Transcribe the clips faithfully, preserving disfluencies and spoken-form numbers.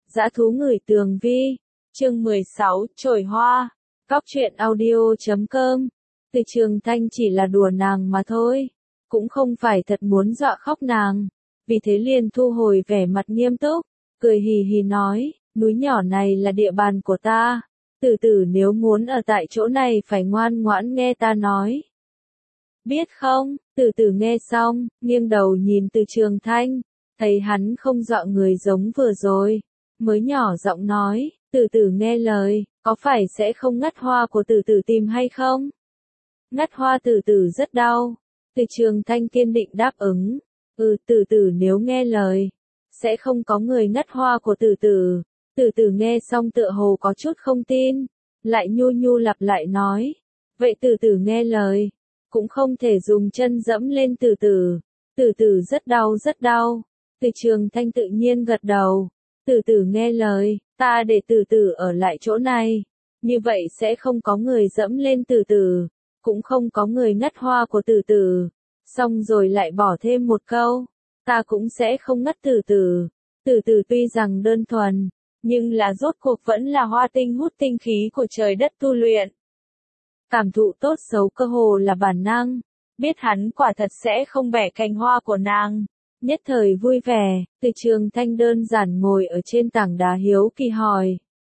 Dã thú ngửi tường vi, chương mười sáu, chổi hoa, góc truyện audio chấm com. Từ Trường Thanh chỉ là đùa nàng mà thôi, cũng không phải thật muốn dọa khóc nàng, vì thế liền thu hồi vẻ mặt nghiêm túc, cười hì hì nói, núi nhỏ này là địa bàn của ta, Tử Tử nếu muốn ở tại chỗ này phải ngoan ngoãn nghe ta nói. Biết không? Tử Tử nghe xong, nghiêng đầu nhìn Từ Trường Thanh, thấy hắn không dọa người giống vừa rồi, mới nhỏ giọng nói, Tử Tử nghe lời, có phải sẽ không ngắt hoa của Tử Tử tìm hay không? Ngắt hoa Tử Tử rất đau. Từ Trường Thanh kiên định đáp ứng, ừ Tử Tử nếu nghe lời, sẽ không có người ngắt hoa của Tử Tử. Tử Tử nghe xong tựa hồ có chút không tin, lại nhu nhu lặp lại nói, vậy Tử Tử nghe lời, cũng không thể dùng chân dẫm lên Tử Tử, Tử Tử rất đau rất đau. Từ Trường Thanh tự nhiên gật đầu, Tử Tử nghe lời, ta để Tử Tử ở lại chỗ này, như vậy sẽ không có người dẫm lên Tử Tử, cũng không có người ngắt hoa của Tử Tử. Xong rồi lại bỏ thêm một câu, ta cũng sẽ không ngắt Tử Tử. Tử Tử tuy rằng đơn thuần, nhưng là rốt cuộc vẫn là hoa tinh hút tinh khí của trời đất tu luyện. Cảm thụ tốt xấu cơ hồ là bản năng, biết hắn quả thật sẽ không bẻ cành hoa của nàng. Nhất thời vui vẻ, Từ Trường Thanh đơn giản ngồi ở trên tảng đá hiếu kỳ hỏi.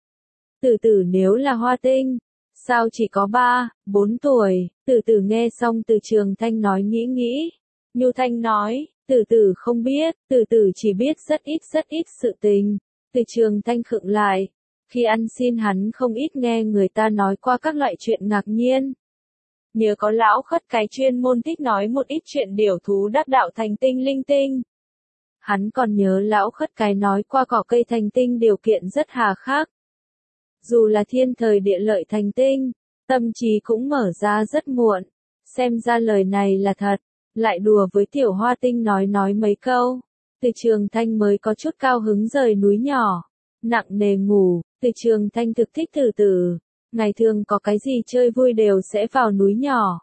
Tử Tử nếu là hoa tinh, sao chỉ có ba, bốn tuổi? Tử Tử nghe xong Từ Trường Thanh nói nghĩ nghĩ. Nhu Thanh nói, Tử Tử không biết, Tử Tử chỉ biết rất ít rất ít sự tình. Từ Trường Thanh khựng lại, khi ăn xin hắn không ít nghe người ta nói qua các loại chuyện ngạc nhiên. Nhớ có lão khất cái chuyên môn thích nói một ít chuyện điểu thú đắc đạo thành tinh linh tinh. Hắn còn nhớ lão khất cái nói qua cỏ cây thành tinh điều kiện rất hà khắc. Dù là thiên thời địa lợi thành tinh, tâm trí cũng mở ra rất muộn. Xem ra lời này là thật, lại đùa với tiểu hoa tinh nói nói mấy câu. Từ Trường Thanh mới có chút cao hứng rời núi nhỏ, nặng nề ngủ. Từ Trường Thanh thực thích Tử Tử, ngày thường có cái gì chơi vui đều sẽ vào núi nhỏ.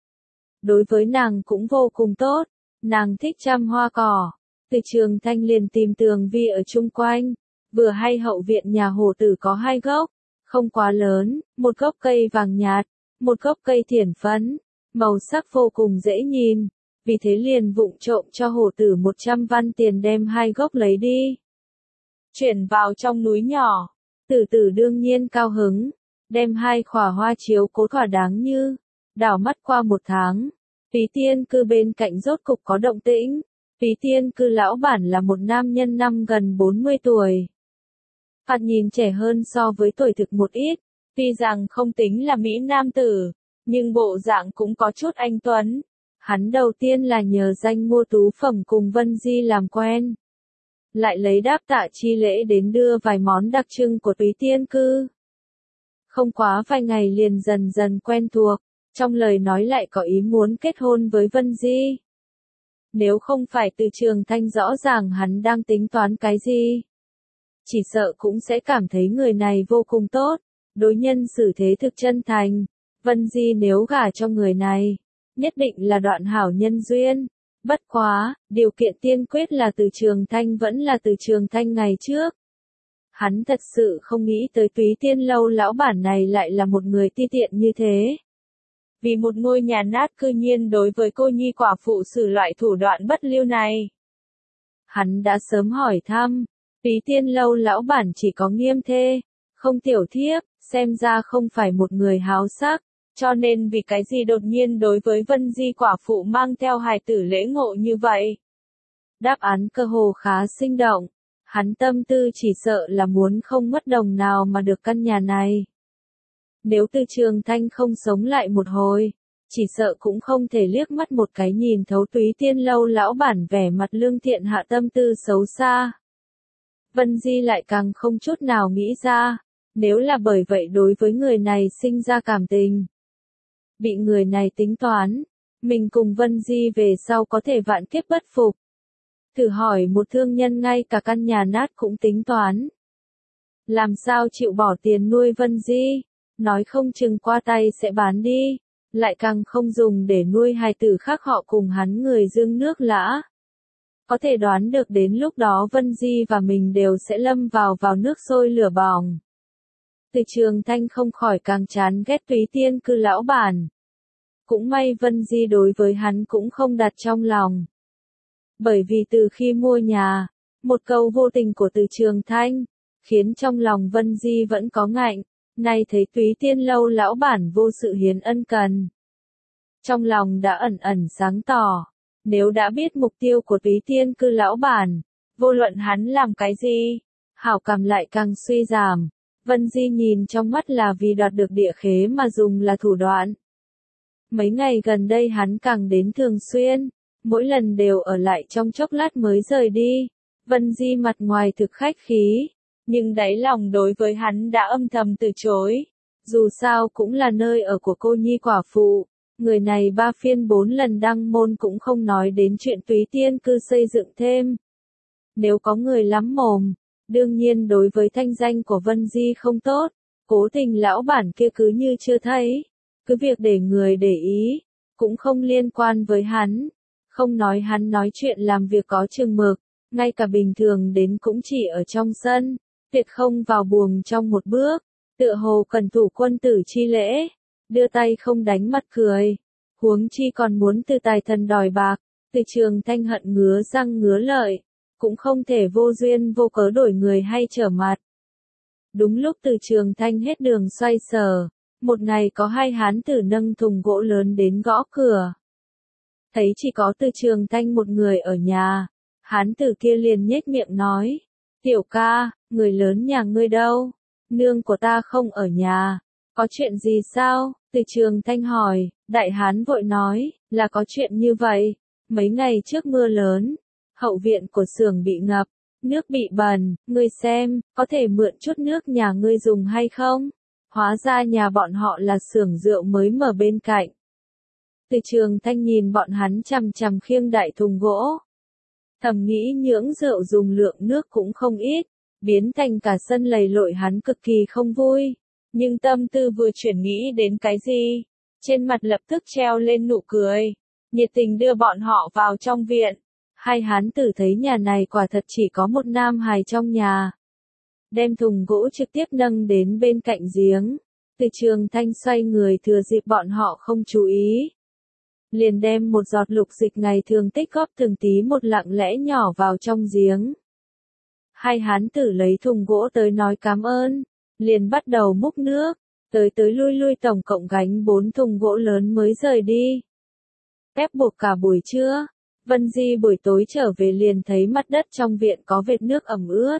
Đối với nàng cũng vô cùng tốt, nàng thích chăm hoa cỏ. Từ Trường Thanh liền tìm tường vi ở chung quanh, vừa hay hậu viện nhà Hồ Tử có hai gốc, không quá lớn, một gốc cây vàng nhạt, một gốc cây thiển phấn, màu sắc vô cùng dễ nhìn. Vì thế liền vụng trộm cho Hồ Tử một trăm văn tiền đem hai gốc lấy đi. Chuyển vào trong núi nhỏ, Tử Tử đương nhiên cao hứng, đem hai khỏa hoa chiếu cố thỏa đáng như, đảo mắt qua một tháng. Phí Tiên Cư bên cạnh rốt cục có động tĩnh, Phí Tiên Cư lão bản là một nam nhân năm gần bốn mươi tuổi. Thoạt nhìn trẻ hơn so với tuổi thực một ít, tuy rằng không tính là mỹ nam tử, nhưng bộ dạng cũng có chút anh tuấn. Hắn đầu tiên là nhờ danh mua tú phẩm cùng Vân Di làm quen. Lại lấy đáp tạ chi lễ đến đưa vài món đặc trưng của Túy Tiên Cư. Không quá vài ngày liền dần dần quen thuộc, trong lời nói lại có ý muốn kết hôn với Vân Di. Nếu không phải Từ Trường Thanh rõ ràng hắn đang tính toán cái gì, chỉ sợ cũng sẽ cảm thấy người này vô cùng tốt, đối nhân xử thế thực chân thành. Vân Di nếu gả cho người này, nhất định là đoạn hảo nhân duyên. Bất quá, điều kiện tiên quyết là Từ Trường Thanh vẫn là Từ Trường Thanh ngày trước. Hắn thật sự không nghĩ tới Túy Tiên Lâu lão bản này lại là một người ti tiện như thế. Vì một ngôi nhà nát cư nhiên đối với cô nhi quả phụ sử loại thủ đoạn bất lưu này. Hắn đã sớm hỏi thăm, Túy Tiên Lâu lão bản chỉ có nghiêm thê, không tiểu thiếp, xem ra không phải một người háo sắc. Cho nên vì cái gì đột nhiên đối với Vân Di quả phụ mang theo hài tử lễ ngộ như vậy? Đáp án cơ hồ khá sinh động. Hắn tâm tư chỉ sợ là muốn không mất đồng nào mà được căn nhà này. Nếu Từ Trường Thanh không sống lại một hồi, chỉ sợ cũng không thể liếc mắt một cái nhìn thấu Túy Tiên Lâu lão bản vẻ mặt lương thiện hạ tâm tư xấu xa. Vân Di lại càng không chút nào nghĩ ra, nếu là bởi vậy đối với người này sinh ra cảm tình. Bị người này tính toán, mình cùng Vân Di về sau có thể vạn kiếp bất phục. Thử hỏi một thương nhân ngay cả căn nhà nát cũng tính toán. Làm sao chịu bỏ tiền nuôi Vân Di, nói không chừng qua tay sẽ bán đi, lại càng không dùng để nuôi hài tử khác họ cùng hắn người dương nước lã. Có thể đoán được đến lúc đó Vân Di và mình đều sẽ lâm vào vào nước sôi lửa bỏng. Từ Trường Thanh không khỏi càng chán ghét Túy Tiên Cư lão bản. Cũng may Vân Di đối với hắn cũng không đặt trong lòng. Bởi vì từ khi mua nhà, một câu vô tình của Từ Trường Thanh, khiến trong lòng Vân Di vẫn có ngạnh, nay thấy Túy Tiên lâu lão bản vô sự hiến ân cần. Trong lòng đã ẩn ẩn sáng tỏ, nếu đã biết mục tiêu của Túy Tiên Cư lão bản, vô luận hắn làm cái gì, hảo cảm lại càng suy giảm. Vân Di nhìn trong mắt là vì đoạt được địa khế mà dùng là thủ đoạn. Mấy ngày gần đây hắn càng đến thường xuyên, mỗi lần đều ở lại trong chốc lát mới rời đi. Vân Di mặt ngoài thực khách khí, nhưng đáy lòng đối với hắn đã âm thầm từ chối. Dù sao cũng là nơi ở của cô nhi quả phụ, người này ba phiên bốn lần đăng môn cũng không nói đến chuyện Túy Tiên Cư xây dựng thêm. Nếu có người lắm mồm, đương nhiên đối với thanh danh của Vân Di không tốt, cố tình lão bản kia cứ như chưa thấy, cứ việc để người để ý, cũng không liên quan với hắn, không nói hắn nói chuyện làm việc có chừng mực, ngay cả bình thường đến cũng chỉ ở trong sân, tuyệt không vào buồng trong một bước, tựa hồ cần thủ quân tử chi lễ, đưa tay không đánh mặt cười, huống chi còn muốn từ tài thần đòi bạc. Từ Trường Thanh hận ngứa răng ngứa lợi, cũng không thể vô duyên vô cớ đổi người hay trở mặt. Đúng lúc Từ Trường Thanh hết đường xoay sở, một ngày có hai hán tử nâng thùng gỗ lớn đến gõ cửa. Thấy chỉ có Từ Trường Thanh một người ở nhà, hán tử kia liền nhếch miệng nói, tiểu ca, người lớn nhà ngươi đâu? Nương của ta không ở nhà, có chuyện gì sao? Từ Trường Thanh hỏi, đại hán vội nói, là có chuyện như vậy, mấy ngày trước mưa lớn, hậu viện của xưởng bị ngập, nước bị bẩn, ngươi xem, có thể mượn chút nước nhà ngươi dùng hay không? Hóa ra nhà bọn họ là xưởng rượu mới mở bên cạnh. Từ Trường Thanh nhìn bọn hắn chằm chằm khiêng đại thùng gỗ. Thầm nghĩ nhưỡng rượu dùng lượng nước cũng không ít, biến thành cả sân lầy lội hắn cực kỳ không vui. Nhưng tâm tư vừa chuyển nghĩ đến cái gì, trên mặt lập tức treo lên nụ cười, nhiệt tình đưa bọn họ vào trong viện. Hai hán tử thấy nhà này quả thật chỉ có một nam hài trong nhà. Đem thùng gỗ trực tiếp nâng đến bên cạnh giếng. Từ Trường Thanh xoay người thừa dịp bọn họ không chú ý. Liền đem một giọt lục dịch ngày thường tích góp từng tí một lặng lẽ nhỏ vào trong giếng. Hai hán tử lấy thùng gỗ tới nói cảm ơn, liền bắt đầu múc nước, tới tới lui lui tổng cộng gánh bốn thùng gỗ lớn mới rời đi. Ép buộc cả buổi trưa, Vân Di buổi tối trở về liền thấy mặt đất trong viện có vệt nước ẩm ướt.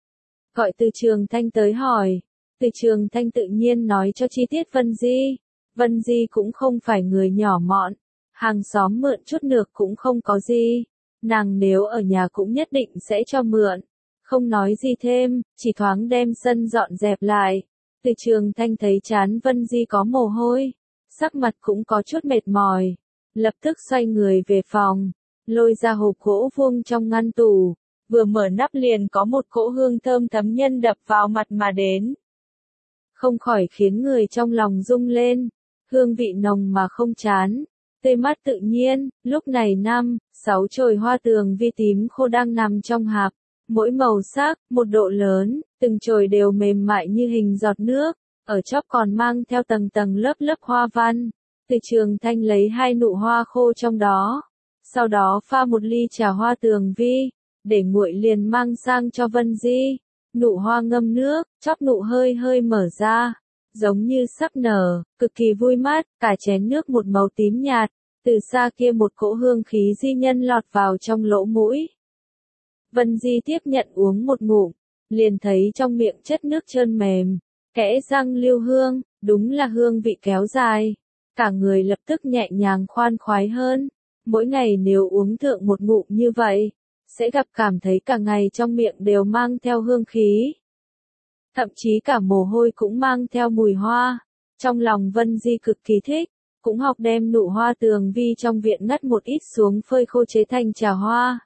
Gọi Từ Trường Thanh tới hỏi, Từ Trường Thanh tự nhiên nói cho chi tiết Vân Di. Vân Di cũng không phải người nhỏ mọn, hàng xóm mượn chút nước cũng không có gì, nàng nếu ở nhà cũng nhất định sẽ cho mượn. Không nói gì thêm, chỉ thoáng đem sân dọn dẹp lại. Từ Trường Thanh thấy chán Vân Di có mồ hôi, sắc mặt cũng có chút mệt mỏi, lập tức xoay người về phòng, lôi ra hộp gỗ vuông trong ngăn tủ, vừa mở nắp liền có một cỗ hương thơm thấm nhân đập vào mặt mà đến. Không khỏi khiến người trong lòng rung lên, hương vị nồng mà không chán, tươi mát tự nhiên. Lúc này năm, sáu chồi hoa tường vi tím khô đang nằm trong hạp, mỗi màu sắc, một độ lớn, từng chồi đều mềm mại như hình giọt nước, ở chóp còn mang theo tầng tầng lớp lớp hoa văn. Từ Trường Thanh lấy hai nụ hoa khô trong đó, sau đó pha một ly trà hoa tường vi, để nguội liền mang sang cho Vân Di. Nụ hoa ngâm nước, chóp nụ hơi hơi mở ra, giống như sắp nở, cực kỳ vui mát, cả chén nước một màu tím nhạt, từ xa kia một cỗ hương khí di nhân lọt vào trong lỗ mũi. Vân Di tiếp nhận uống một ngụm, liền thấy trong miệng chất nước trơn mềm, kẽ răng lưu hương, đúng là hương vị kéo dài. Cả người lập tức nhẹ nhàng khoan khoái hơn, mỗi ngày nếu uống thượng một ngụm như vậy, sẽ gặp cảm thấy cả ngày trong miệng đều mang theo hương khí. Thậm chí cả mồ hôi cũng mang theo mùi hoa. Trong lòng Vân Di cực kỳ thích, cũng học đem nụ hoa tường vi trong viện ngắt một ít xuống phơi khô chế thành trà hoa.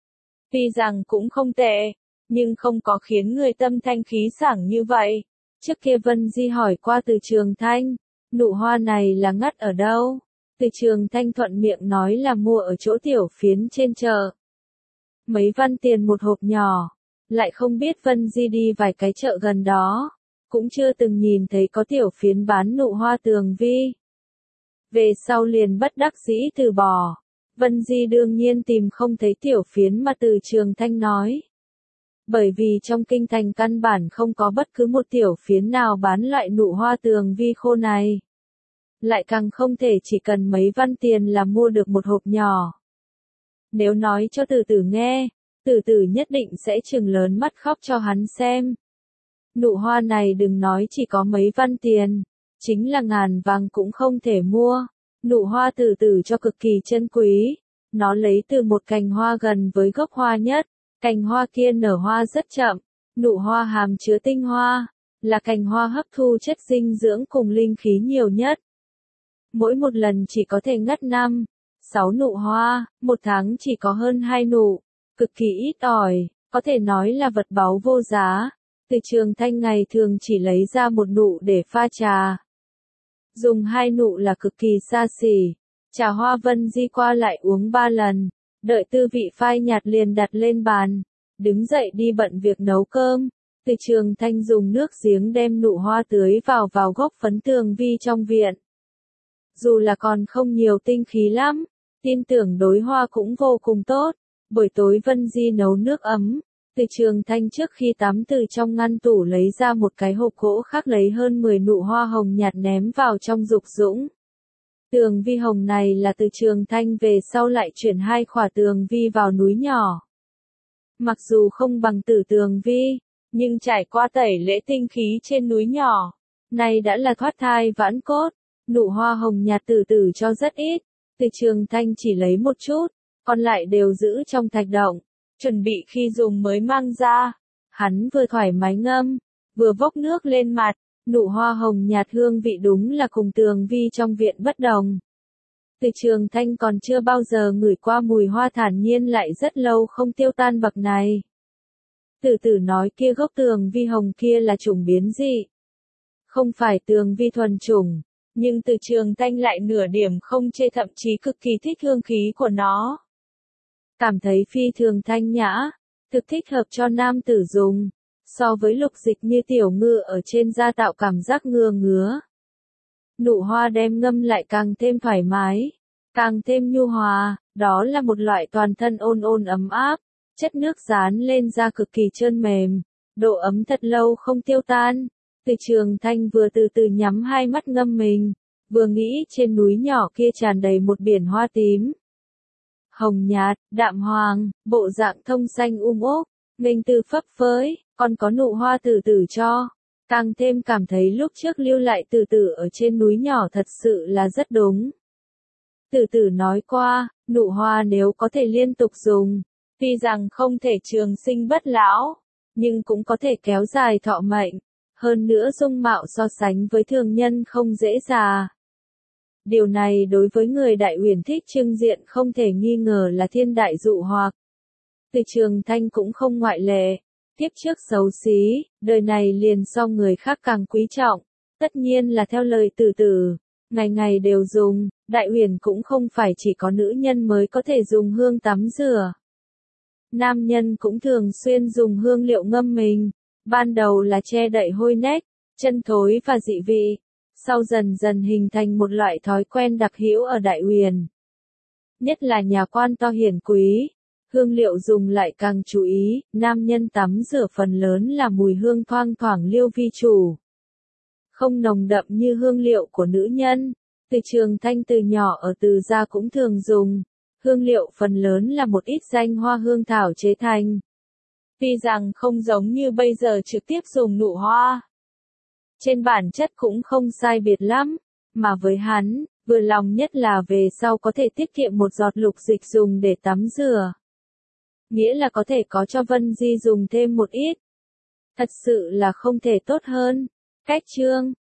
Tuy rằng cũng không tệ, nhưng không có khiến người tâm thanh khí sảng như vậy. Trước kia Vân Di hỏi qua Từ Trường Thanh, nụ hoa này là ngắt ở đâu? Từ Trường Thanh thuận miệng nói là mua ở chỗ tiểu phiến trên chợ. mấy văn tiền một hộp nhỏ, lại không biết Vân Di đi vài cái chợ gần đó, cũng chưa từng nhìn thấy có tiểu phiến bán nụ hoa tường vi. Về sau liền bất đắc dĩ từ bỏ, Vân Di đương nhiên tìm không thấy tiểu phiến mà Từ Trường Thanh nói. Bởi vì trong kinh thành căn bản không có bất cứ một tiểu phiến nào bán loại nụ hoa tường vi khô này. Lại càng không thể chỉ cần mấy văn tiền là mua được một hộp nhỏ. Nếu nói cho Từ Tử nghe, Từ Tử nhất định sẽ trừng lớn mắt khóc cho hắn xem. Nụ hoa này đừng nói chỉ có mấy văn tiền, chính là ngàn vàng cũng không thể mua. Nụ hoa Từ Tử cho cực kỳ chân quý, nó lấy từ một cành hoa gần với gốc hoa nhất, cành hoa kia nở hoa rất chậm, nụ hoa hàm chứa tinh hoa, là cành hoa hấp thu chất dinh dưỡng cùng linh khí nhiều nhất. Mỗi một lần chỉ có thể ngắt năm, sáu nụ hoa, một tháng chỉ có hơn hai nụ, cực kỳ ít ỏi, có thể nói là vật báu vô giá. Từ Trường Thanh ngày thường chỉ lấy ra một nụ để pha trà. Dùng hai nụ là cực kỳ xa xỉ, trà hoa Vân Di qua lại uống ba lần, đợi tư vị phai nhạt liền đặt lên bàn, đứng dậy đi bận việc nấu cơm. Từ Trường Thanh dùng nước giếng đem nụ hoa tưới vào vào gốc phấn tường vi trong viện. Dù là còn không nhiều tinh khí lắm, tin tưởng đối hoa cũng vô cùng tốt. Buổi tối Vân Di nấu nước ấm, Từ Trường Thanh trước khi tắm từ trong ngăn tủ lấy ra một cái hộp gỗ khác lấy hơn mười nụ hoa hồng nhạt ném vào trong dục dũng. Tường vi hồng này là Từ Trường Thanh về sau lại chuyển hai khỏa tường vi vào núi nhỏ. Mặc dù không bằng Tử Tường Vi, nhưng trải qua tẩy lễ tinh khí trên núi nhỏ, này đã là thoát thai vãn cốt. Nụ hoa hồng nhạt Tử Tử cho rất ít, Từ Trường Thanh chỉ lấy một chút, còn lại đều giữ trong thạch động, chuẩn bị khi dùng mới mang ra. Hắn vừa thoải mái ngâm, vừa vốc nước lên mặt, nụ hoa hồng nhạt hương vị đúng là cùng tường vi trong viện bất đồng. Từ Trường Thanh còn chưa bao giờ ngửi qua mùi hoa thản nhiên lại rất lâu không tiêu tan bậc này. Tử Tử nói kia gốc tường vi hồng kia là chủng biến dị. Không phải tường vi thuần chủng, nhưng Từ Trường Thanh lại nửa điểm không chê, thậm chí cực kỳ thích hương khí của nó. Cảm thấy phi thường thanh nhã, thực thích hợp cho nam tử dùng, so với lục dịch như tiểu ngư ở trên da tạo cảm giác ngứa ngứa. Nụ hoa đem ngâm lại càng thêm thoải mái, càng thêm nhu hòa, đó là một loại toàn thân ôn ôn ấm áp, chất nước dán lên da cực kỳ trơn mềm, độ ấm thật lâu không tiêu tan. Từ Trường Thanh vừa từ từ nhắm hai mắt ngâm mình, vừa nghĩ trên núi nhỏ kia tràn đầy một biển hoa tím. Hồng nhạt, đạm hoàng, bộ dạng thông xanh um ốp, nghênh từ phấp phới, còn có nụ hoa Tử Tử cho. Càng thêm cảm thấy lúc trước lưu lại Tử Tử ở trên núi nhỏ thật sự là rất đúng. Tử Tử nói qua, nụ hoa nếu có thể liên tục dùng, tuy rằng không thể trường sinh bất lão, nhưng cũng có thể kéo dài thọ mệnh. Hơn nữa dung mạo so sánh với thường nhân không dễ già. Điều này đối với người Đại Uyển thích trưng diện không thể nghi ngờ là thiên đại dụ hoặc. Từ Trường Thanh cũng không ngoại lệ. Tiếp trước xấu xí, đời này liền so người khác càng quý trọng. Tất nhiên là theo lời Tử Tử, ngày ngày đều dùng, Đại Uyển cũng không phải chỉ có nữ nhân mới có thể dùng hương tắm rửa. Nam nhân cũng thường xuyên dùng hương liệu ngâm mình. Ban đầu là che đậy hôi nách, chân thối và dị vị, sau dần dần hình thành một loại thói quen đặc hữu ở Đại Uyển. Nhất là nhà quan to hiển quý, hương liệu dùng lại càng chú ý, nam nhân tắm rửa phần lớn là mùi hương thoang thoảng liêu vi chủ. Không nồng đậm như hương liệu của nữ nhân. Từ Trường Thanh từ nhỏ ở Từ gia cũng thường dùng, hương liệu phần lớn là một ít danh hoa hương thảo chế thành. Tuy rằng không giống như bây giờ trực tiếp dùng nụ hoa. Trên bản chất cũng không sai biệt lắm, mà với hắn, vừa lòng nhất là về sau có thể tiết kiệm một giọt lục dịch dùng để tắm rửa. Nghĩa là có thể có cho Vân Di dùng thêm một ít. Thật sự là không thể tốt hơn. Cách chương